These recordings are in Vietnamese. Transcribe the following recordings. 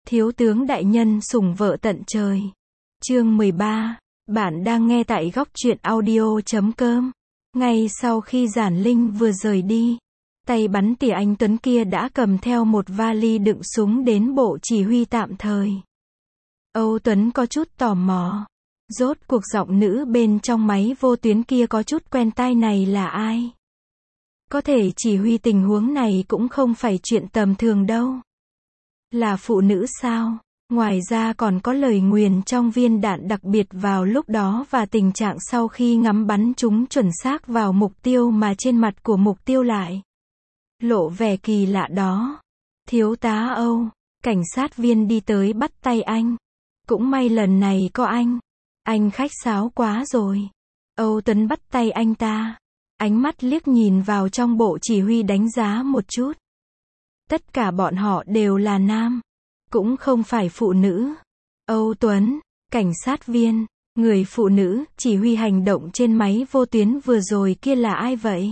Thiếu tướng đại nhân sủng vợ tận trời. Chương 13. Bạn đang nghe tại góc truyện audio.com. Ngay sau khi Giản Linh vừa rời đi, tay bắn tỉa anh Tuấn kia đã cầm theo một vali đựng súng đến bộ chỉ huy tạm thời. Âu Tuấn có chút tò mò. Rốt cuộc giọng nữ bên trong máy vô tuyến kia có chút quen tai này là ai? Có thể chỉ huy tình huống này cũng không phải chuyện tầm thường đâu. Là phụ nữ sao? Ngoài ra còn có lời nguyền trong viên đạn đặc biệt vào lúc đó và tình trạng sau khi ngắm bắn chúng chuẩn xác vào mục tiêu mà trên mặt của mục tiêu lại lộ vẻ kỳ lạ đó. Thiếu tá Âu, cảnh sát viên đi tới bắt tay anh. Cũng may lần này có anh khách sáo quá rồi. Âu Tuấn bắt tay anh ta. Ánh mắt liếc nhìn vào trong bộ chỉ huy đánh giá một chút. Tất cả bọn họ đều là nam, cũng không phải phụ nữ. Âu Tuấn, cảnh sát viên, người phụ nữ, chỉ huy hành động trên máy vô tuyến vừa rồi kia là ai vậy?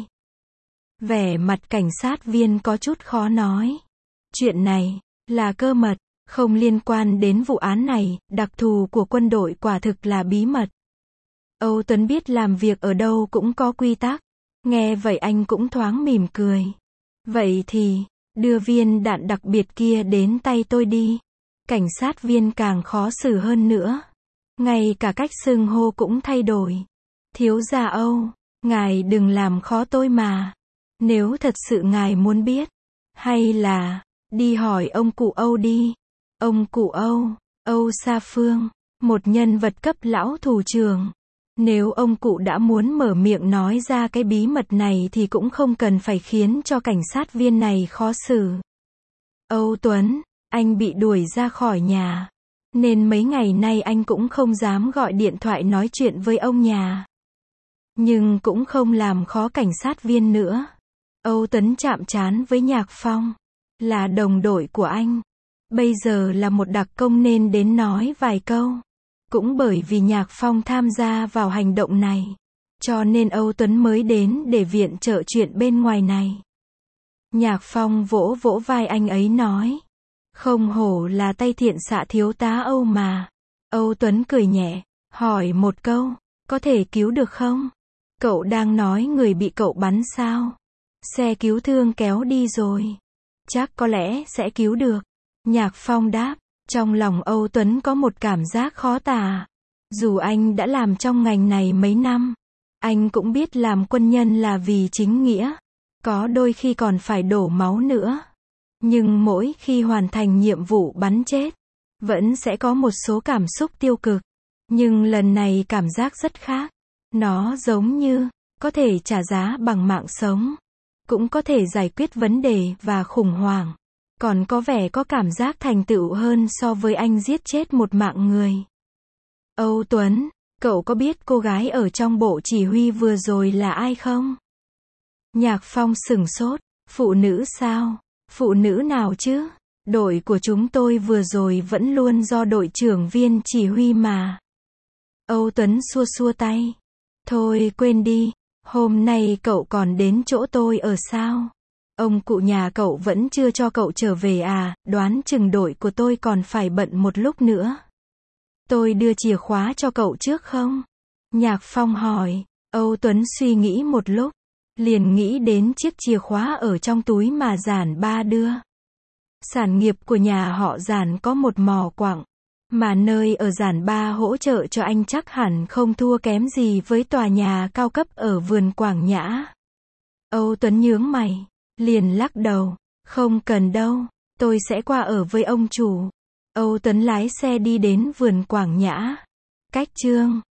Vẻ mặt cảnh sát viên có chút khó nói. Chuyện này, là cơ mật, không liên quan đến vụ án này, đặc thù của quân đội quả thực là bí mật. Âu Tuấn biết làm việc ở đâu cũng có quy tắc. Nghe vậy anh cũng thoáng mỉm cười. Vậy thì, đưa viên đạn đặc biệt kia đến tay tôi đi. Cảnh sát viên càng khó xử hơn nữa. Ngay cả cách xưng hô cũng thay đổi. Thiếu gia Âu, ngài đừng làm khó tôi mà. Nếu thật sự ngài muốn biết, hay là, đi hỏi ông cụ Âu đi. Ông cụ Âu, Âu Sa Phương, một nhân vật cấp lão thủ trưởng. Nếu ông cụ đã muốn mở miệng nói ra cái bí mật này thì cũng không cần phải khiến cho cảnh sát viên này khó xử. Âu Tuấn, anh bị đuổi ra khỏi nhà, nên mấy ngày nay anh cũng không dám gọi điện thoại nói chuyện với ông nhà. Nhưng cũng không làm khó cảnh sát viên nữa. Âu Tuấn chạm trán với Nhạc Phong, là đồng đội của anh. Bây giờ là một đặc công nên đến nói vài câu. Cũng bởi vì Nhạc Phong tham gia vào hành động này, cho nên Âu Tuấn mới đến để viện trợ chuyện bên ngoài này. Nhạc Phong vỗ vỗ vai anh ấy nói. Không hổ là tay thiện xạ thiếu tá Âu mà. Âu Tuấn cười nhẹ, hỏi một câu, có thể cứu được không? Cậu đang nói người bị cậu bắn sao? Xe cứu thương kéo đi rồi. Chắc có lẽ sẽ cứu được. Nhạc Phong đáp. Trong lòng Âu Tuấn có một cảm giác khó tả. Dù anh đã làm trong ngành này mấy năm, anh cũng biết làm quân nhân là vì chính nghĩa. Có đôi khi còn phải đổ máu nữa. Nhưng mỗi khi hoàn thành nhiệm vụ bắn chết, vẫn sẽ có một số cảm xúc tiêu cực. Nhưng lần này cảm giác rất khác. Nó giống như, có thể trả giá bằng mạng sống. Cũng có thể giải quyết vấn đề và khủng hoảng. Còn có vẻ có cảm giác thành tựu hơn so với anh giết chết một mạng người. Âu Tuấn, cậu có biết cô gái ở trong bộ chỉ huy vừa rồi là ai không? Nhạc Phong sửng sốt, phụ nữ sao? Phụ nữ nào chứ? Đội của chúng tôi vừa rồi vẫn luôn do đội trưởng viên chỉ huy mà. Âu Tuấn xua xua tay. Thôi quên đi, hôm nay cậu còn đến chỗ tôi ở sao? Ông cụ nhà cậu vẫn chưa cho cậu trở về à, đoán chừng đội của tôi còn phải bận một lúc nữa. Tôi đưa chìa khóa cho cậu trước không? Nhạc Phong hỏi. Âu Tuấn suy nghĩ một lúc, liền nghĩ đến chiếc chìa khóa ở trong túi mà Giản Ba đưa. Sản nghiệp của nhà họ Giản có một mỏ quặng, mà nơi ở Giản Ba hỗ trợ cho anh chắc hẳn không thua kém gì với tòa nhà cao cấp ở vườn Quảng Nhã. Âu Tuấn nhướng mày. Liền lắc đầu, không cần đâu, tôi sẽ qua ở với ông chủ. Âu Tuấn lái xe đi đến vườn Quảng Nhã. Cách Chương